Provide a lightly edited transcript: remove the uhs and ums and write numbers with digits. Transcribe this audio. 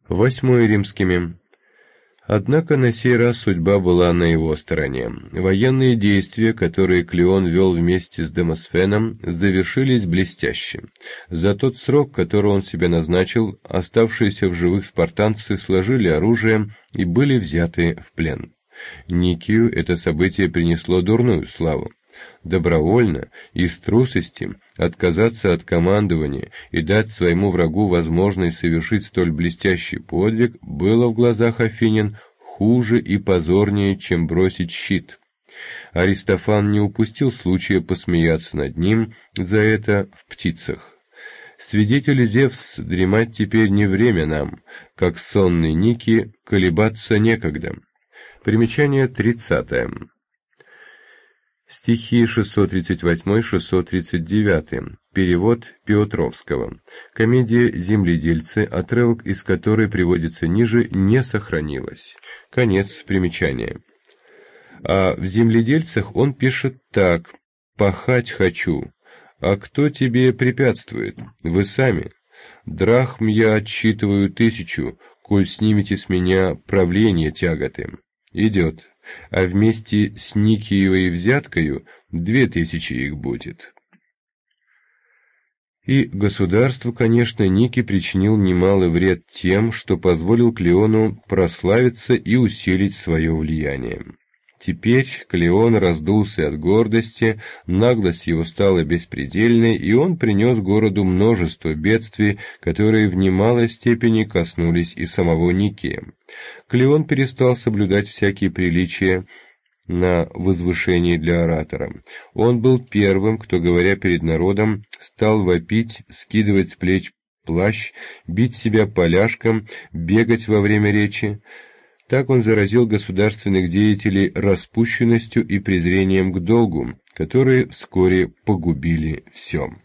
8 римскими. Однако на сей раз судьба была на его стороне. Военные действия, которые Клеон вел вместе с Демосфеном, завершились блестяще. За тот срок, который он себе назначил, оставшиеся в живых спартанцы сложили оружие и были взяты в плен. Никию это событие принесло дурную славу. Добровольно, из трусости, отказаться от командования и дать своему врагу возможность совершить столь блестящий подвиг было в глазах афинян хуже и позорнее, чем бросить щит. Аристофан не упустил случая посмеяться над ним за это в «Птицах». «Свидетель Зевс, дремать теперь не время нам, как сонный Ники, колебаться некогда». Примечание 30. Стихи 638-639. Перевод Петровского. Комедия «Земледельцы», отрывок из которой приводится ниже, не сохранилась. Конец примечания. А в «Земледельцах» он пишет так: «Пахать хочу. А кто тебе препятствует? Вы сами. Драхм я отсчитываю 1000, коль снимете с меня правление тяготы». Идет. А вместе с Никиевой взяткою 2000 их будет. И государству, конечно, Ники причинил немалый вред тем, что позволил Клеону прославиться и усилить свое влияние. Теперь Клеон раздулся от гордости, наглость его стала беспредельной, и он принес городу множество бедствий, которые в немалой степени коснулись и самого Никия. Клеон перестал соблюдать всякие приличия на возвышении для оратора. Он был первым, кто, говоря перед народом, стал вопить, скидывать с плеч плащ, бить себя поляшком, бегать во время речи. Так он заразил государственных деятелей распущенностью и презрением к долгу, которые вскоре погубили все.